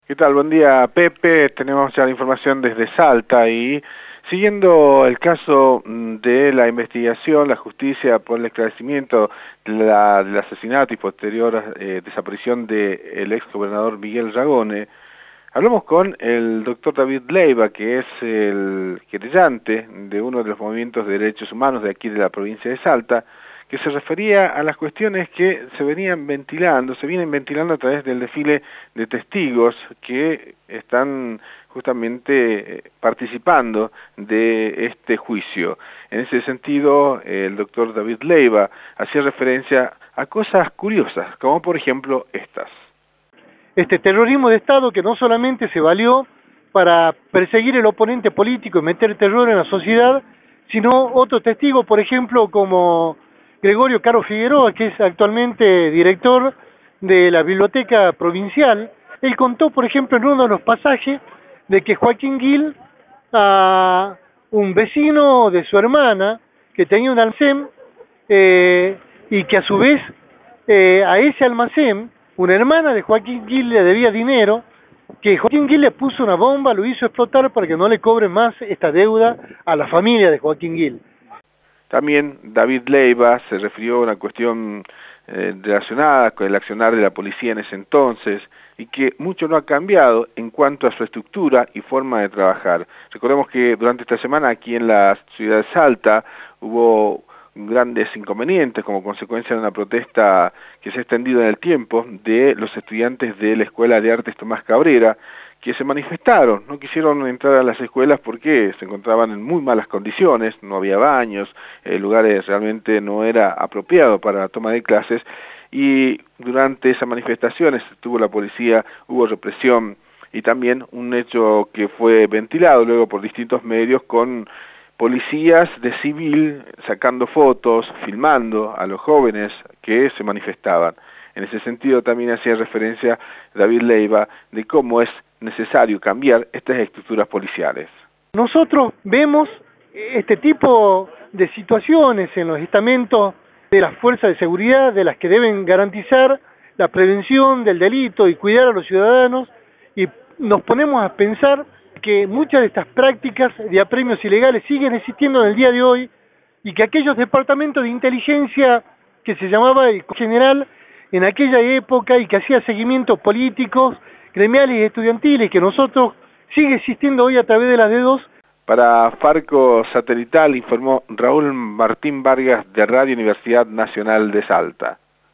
¿Qué tal? Buen día, Pepe. Tenemos ya la información desde Salta y siguiendo el caso de la investigación, la justicia por el esclarecimiento del asesinato y posterior desaparición del ex gobernador Miguel Ragone, hablamos con el doctor David Leiva, que es el querellante de uno de los movimientos de derechos humanos de aquí de la provincia de Salta, que se refería a las cuestiones que se vienen ventilando a través del desfile de testigos que están justamente participando de este juicio. En ese sentido, el doctor David Leiva hacía referencia a cosas curiosas, como por ejemplo estas. Este terrorismo de Estado que no solamente se valió para perseguir el oponente político y meter terror en la sociedad, sino otros testigos, por ejemplo, como Gregorio Caro Figueroa, que es actualmente director de la Biblioteca Provincial. Él contó, por ejemplo, en uno de los pasajes, de que Joaquín Gil, a un vecino de su hermana, que tenía un almacén, y que a su vez a ese almacén, una hermana de Joaquín Gil le debía dinero, que Joaquín Gil le puso una bomba, lo hizo explotar para que no le cobre más esta deuda a la familia de Joaquín Gil. También David Leiva se refirió a una cuestión relacionada con el accionar de la policía en ese entonces y que mucho no ha cambiado en cuanto a su estructura y forma de trabajar. Recordemos que durante esta semana aquí en la ciudad de Salta hubo grandes inconvenientes como consecuencia de una protesta que se ha extendido en el tiempo de los estudiantes de la Escuela de Artes Tomás Cabrera, que se manifestaron, no quisieron entrar a las escuelas porque se encontraban en muy malas condiciones, no había baños, el lugar realmente no era apropiado para la toma de clases, y durante esas manifestaciones estuvo la policía, hubo represión, y también un hecho que fue ventilado luego por distintos medios con policías de civil sacando fotos, filmando a los jóvenes que se manifestaban. En ese sentido también hacía referencia David Leiva de cómo es necesario cambiar estas estructuras policiales. Nosotros vemos este tipo de situaciones en los estamentos de las fuerzas de seguridad, de las que deben garantizar la prevención del delito y cuidar a los ciudadanos, y nos ponemos a pensar que muchas de estas prácticas de apremios ilegales siguen existiendo en el día de hoy y que aquellos departamentos de inteligencia que se llamaba el general en aquella época y que hacía seguimientos políticos, gremiales y estudiantiles, que nosotros sigue existiendo hoy a través de las D2. Para Farco Satelital informó Raúl Martín Vargas de Radio Universidad Nacional de Salta.